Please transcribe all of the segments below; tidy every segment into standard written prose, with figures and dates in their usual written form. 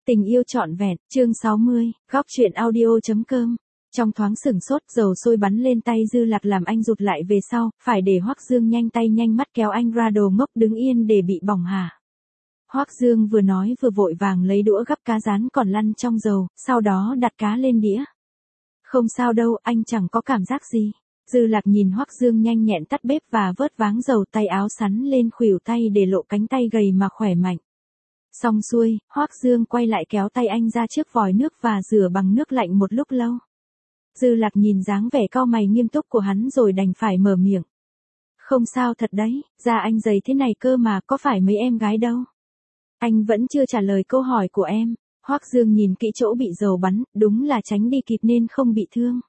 Tình yêu trọn vẹn, chương 60, góc truyện audio.com. Trong thoáng sửng sốt, dầu sôi bắn lên tay Dư Lạc làm anh rụt lại về sau, phải để Hoắc Dương nhanh tay nhanh mắt kéo anh ra, đồ ngốc đứng yên để bị bỏng hả? Hoắc Dương vừa nói vừa vội vàng lấy đũa gắp cá rán còn lăn trong dầu, sau đó đặt cá lên đĩa. Không sao đâu, anh chẳng có cảm giác gì. Dư Lạc nhìn Hoắc Dương nhanh nhẹn tắt bếp và vớt váng dầu, tay áo sắn lên khuỷu tay để lộ cánh tay gầy mà khỏe mạnh. Xong xuôi, Hoắc Dương quay lại kéo tay anh ra trước vòi nước và rửa bằng nước lạnh một lúc lâu. Dư Lạc nhìn dáng vẻ cau mày nghiêm túc của hắn rồi đành phải mở miệng. Không sao thật đấy, da anh dày thế này cơ mà, có phải mấy em gái đâu. Anh vẫn chưa trả lời câu hỏi của em. Hoắc Dương nhìn kỹ chỗ bị dầu bắn, đúng là tránh đi kịp nên không bị thương.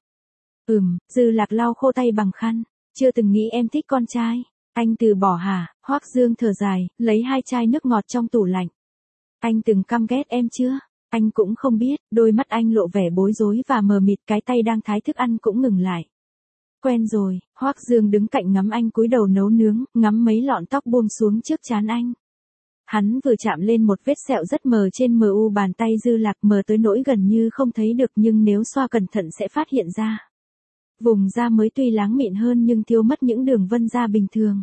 Dư Lạc lau khô tay bằng khăn. Chưa từng nghĩ em thích con trai. Anh từ bỏ hả? Hoắc Dương thở dài, lấy 2 chai nước ngọt trong tủ lạnh. Anh từng căm ghét em chưa? Anh cũng không biết, đôi mắt anh lộ vẻ bối rối và mờ mịt, cái tay đang thái thức ăn cũng ngừng lại. Quen rồi. Hoắc Dương đứng cạnh ngắm anh cúi đầu nấu nướng, ngắm mấy lọn tóc buông xuống trước trán anh. Hắn vừa chạm lên một vết sẹo rất mờ trên mu bàn tay Dư Lạc, mờ tới nỗi gần như không thấy được nhưng nếu xoa cẩn thận sẽ phát hiện ra. Vùng da mới tuy láng mịn hơn nhưng thiếu mất những đường vân da bình thường.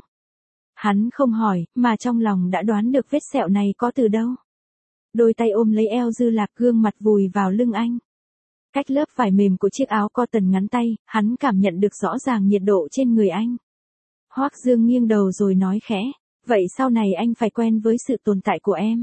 Hắn không hỏi, mà trong lòng đã đoán được vết sẹo này có từ đâu. Đôi tay ôm lấy eo Dư Lạc, gương mặt vùi vào lưng anh. Cách lớp vải mềm của chiếc áo cotton ngắn tay, hắn cảm nhận được rõ ràng nhiệt độ trên người anh. Hoắc Dương nghiêng đầu rồi nói khẽ, vậy sau này anh phải quen với sự tồn tại của em.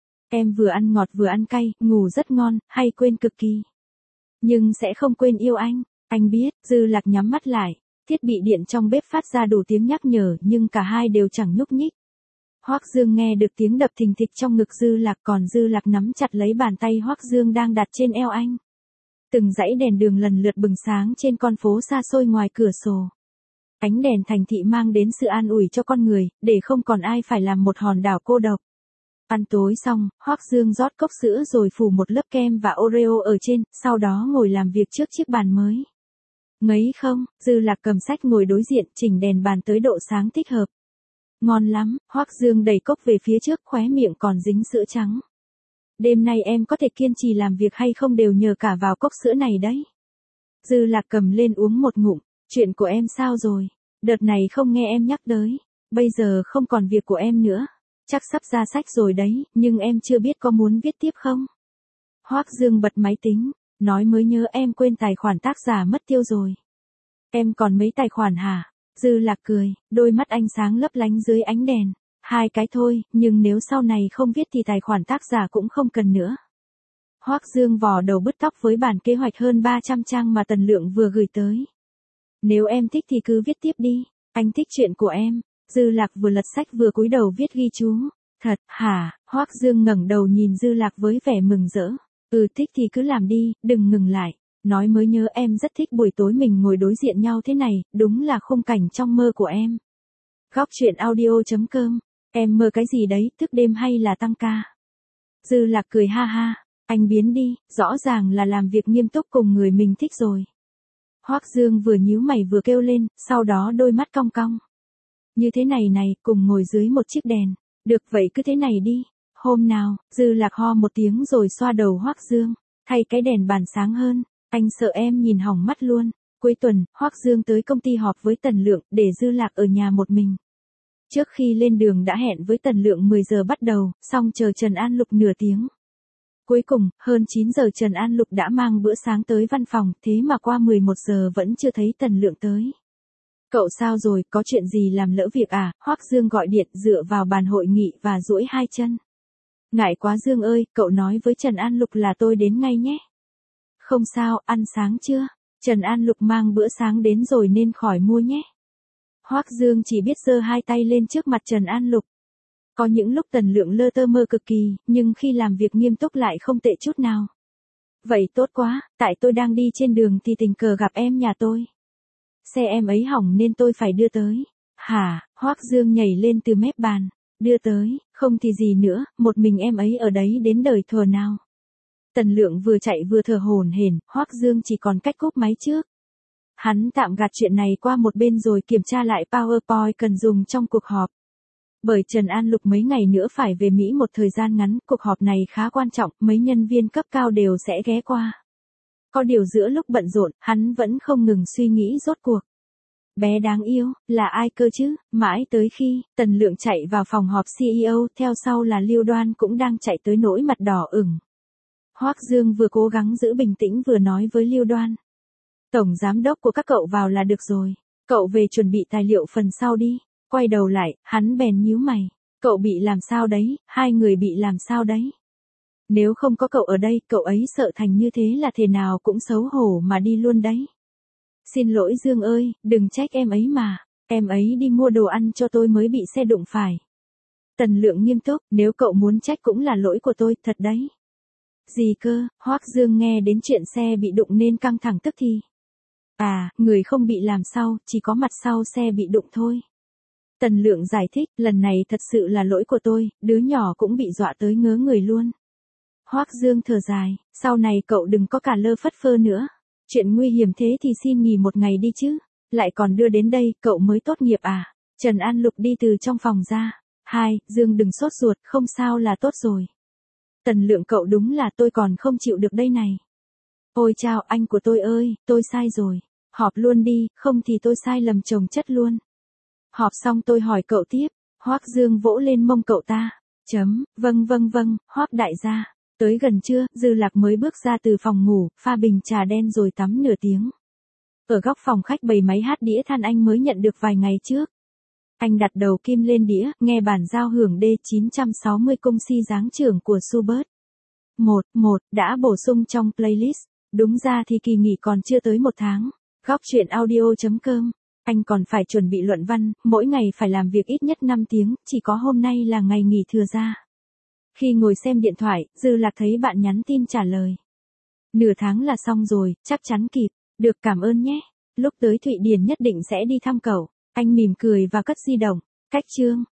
Em vừa ăn ngọt vừa ăn cay, ngủ rất ngon, hay quên cực kỳ. Nhưng sẽ không quên yêu anh biết. Dư Lạc nhắm mắt lại, thiết bị điện trong bếp phát ra đủ tiếng nhắc nhở nhưng cả hai đều chẳng nhúc nhích. Hoắc Dương nghe được tiếng đập thình thịch trong ngực Dư Lạc, còn Dư Lạc nắm chặt lấy bàn tay Hoắc Dương đang đặt trên eo anh. Từng dãy đèn đường lần lượt bừng sáng trên con phố xa xôi ngoài cửa sổ. Ánh đèn thành thị mang đến sự an ủi cho con người, để không còn ai phải làm một hòn đảo cô độc. Ăn tối xong, Hoắc Dương rót cốc sữa rồi phủ một lớp kem và Oreo ở trên, sau đó ngồi làm việc trước chiếc bàn mới. Ngấy không? Dư Lạc cầm sách ngồi đối diện, chỉnh đèn bàn tới độ sáng thích hợp. Ngon lắm. Hoắc Dương đẩy cốc về phía trước, khóe miệng còn dính sữa trắng. Đêm nay em có thể kiên trì làm việc hay không đều nhờ cả vào cốc sữa này đấy. Dư Lạc cầm lên uống một ngụm. Chuyện của em sao rồi? Đợt này không nghe em nhắc tới. Bây giờ không còn việc của em nữa. Chắc sắp ra sách rồi đấy, nhưng em chưa biết có muốn viết tiếp không? Hoắc Dương bật máy tính, nói mới nhớ em quên tài khoản tác giả mất tiêu rồi. Em còn mấy tài khoản hả? Dư Lạc cười, đôi mắt anh sáng lấp lánh dưới ánh đèn. 2 cái thôi, nhưng nếu sau này không viết thì tài khoản tác giả cũng không cần nữa. Hoắc Dương vò đầu bứt tóc với bản kế hoạch hơn 300 trang mà Tần Lượng vừa gửi tới. Nếu em thích thì cứ viết tiếp đi, anh thích chuyện của em. Dư Lạc vừa lật sách vừa cúi đầu viết ghi chú. Thật hả? Hoắc Dương ngẩng đầu nhìn Dư Lạc với vẻ mừng rỡ. Thích thì cứ làm đi, đừng ngừng lại. Nói mới nhớ em rất thích buổi tối mình ngồi đối diện nhau thế này, đúng là khung cảnh trong mơ của em. Góc truyện audio.com. Em mơ cái gì đấy, thức đêm hay là tăng ca? Dư Lạc cười ha ha. Anh biến đi, rõ ràng là làm việc nghiêm túc cùng người mình thích rồi. Hoắc Dương vừa nhíu mày vừa kêu lên, sau đó đôi mắt cong cong. Như thế này này, cùng ngồi dưới một chiếc đèn. Được vậy cứ thế này đi. Hôm nào? Dư Lạc ho một tiếng rồi xoa đầu Hoắc Dương. Thay cái đèn bàn sáng hơn. Anh sợ em nhìn hỏng mắt luôn. Cuối tuần, Hoắc Dương tới công ty họp với Tần Lượng, để Dư Lạc ở nhà một mình. Trước khi lên đường đã hẹn với Tần Lượng 10 giờ bắt đầu, xong chờ Trần An Lục nửa tiếng. Cuối cùng, hơn 9 giờ Trần An Lục đã mang bữa sáng tới văn phòng, thế mà qua 11 giờ vẫn chưa thấy Tần Lượng tới. Cậu sao rồi, có chuyện gì làm lỡ việc à? Hoắc Dương gọi điện dựa vào bàn hội nghị và duỗi 2 chân. Ngại quá Dương ơi, cậu nói với Trần An Lục là tôi đến ngay nhé. Không sao, ăn sáng chưa? Trần An Lục mang bữa sáng đến rồi nên khỏi mua nhé. Hoắc Dương chỉ biết giơ 2 tay lên trước mặt Trần An Lục. Có những lúc Tần Lượng lơ tơ mơ cực kỳ, nhưng khi làm việc nghiêm túc lại không tệ chút nào. Vậy tốt quá, tại tôi đang đi trên đường thì tình cờ gặp em nhà tôi. Xe em ấy hỏng nên tôi phải đưa tới. Hả? Hoắc Dương nhảy lên từ mép bàn. Đưa tới, không thì gì nữa, một mình em ấy ở đấy đến đời thuở nào. Tần Lượng vừa chạy vừa thở hổn hển, Hoắc Dương chỉ còn cách cúp máy trước. Hắn tạm gạt chuyện này qua một bên rồi kiểm tra lại PowerPoint cần dùng trong cuộc họp. Bởi Trần An Lục mấy ngày nữa phải về Mỹ một thời gian ngắn, cuộc họp này khá quan trọng, mấy nhân viên cấp cao đều sẽ ghé qua. Có điều giữa lúc bận rộn, hắn vẫn không ngừng suy nghĩ rốt cuộc. Bé đáng yêu, là ai cơ chứ, mãi tới khi, Tần Lượng chạy vào phòng họp CEO, theo sau là Lưu Đoan cũng đang chạy tới nỗi mặt đỏ ửng. Hoắc Dương vừa cố gắng giữ bình tĩnh vừa nói với Lưu Đoan. Tổng giám đốc của các cậu vào là được rồi, cậu về chuẩn bị tài liệu phần sau đi. Quay đầu lại, hắn bèn nhíu mày. Cậu bị làm sao đấy, hai người bị làm sao đấy. Nếu không có cậu ở đây, cậu ấy sợ thành như thế là thế nào cũng xấu hổ mà đi luôn đấy. Xin lỗi Dương ơi, đừng trách em ấy mà, em ấy đi mua đồ ăn cho tôi mới bị xe đụng phải. Tần Lượng nghiêm túc, nếu cậu muốn trách cũng là lỗi của tôi, thật đấy. Gì cơ, Hoắc Dương nghe đến chuyện xe bị đụng nên căng thẳng tức thì. À, người không bị làm sao, chỉ có mặt sau xe bị đụng thôi. Tần Lượng giải thích, lần này thật sự là lỗi của tôi, đứa nhỏ cũng bị dọa tới ngớ người luôn. Hoắc Dương thở dài, sau này cậu đừng có cả lơ phất phơ nữa. Chuyện nguy hiểm thế thì xin nghỉ một ngày đi chứ. Lại còn đưa đến đây, cậu mới tốt nghiệp à? Trần An Lục đi từ trong phòng ra. Dương đừng sốt ruột, không sao là tốt rồi. Tần Lượng cậu đúng là tôi còn không chịu được đây này. Ôi chao anh của tôi ơi, tôi sai rồi. Họp luôn đi, không thì tôi sai lầm chồng chất luôn. Họp xong tôi hỏi cậu tiếp. Hoắc Dương vỗ lên mông cậu ta. Vâng, Hoắc đại gia. Tới gần trưa, Dư Lạc mới bước ra từ phòng ngủ, pha bình trà đen rồi tắm nửa tiếng. Ở góc phòng khách bày máy hát đĩa than anh mới nhận được vài ngày trước. Anh đặt đầu kim lên đĩa, nghe bản giao hưởng D960 cung si giáng trưởng của Schubert. 1 đã bổ sung trong playlist. Đúng ra thì kỳ nghỉ còn chưa tới 1 tháng. Góc truyện audio.com. Anh còn phải chuẩn bị luận văn, mỗi ngày phải làm việc ít nhất 5 tiếng, chỉ có hôm nay là ngày nghỉ thừa ra. Khi ngồi xem điện thoại, Dư Lạc thấy bạn nhắn tin trả lời. Nửa tháng là xong rồi, chắc chắn kịp. Được cảm ơn nhé. Lúc tới Thụy Điển nhất định sẽ đi thăm cậu. Anh mỉm cười và cất di động. Cách chương.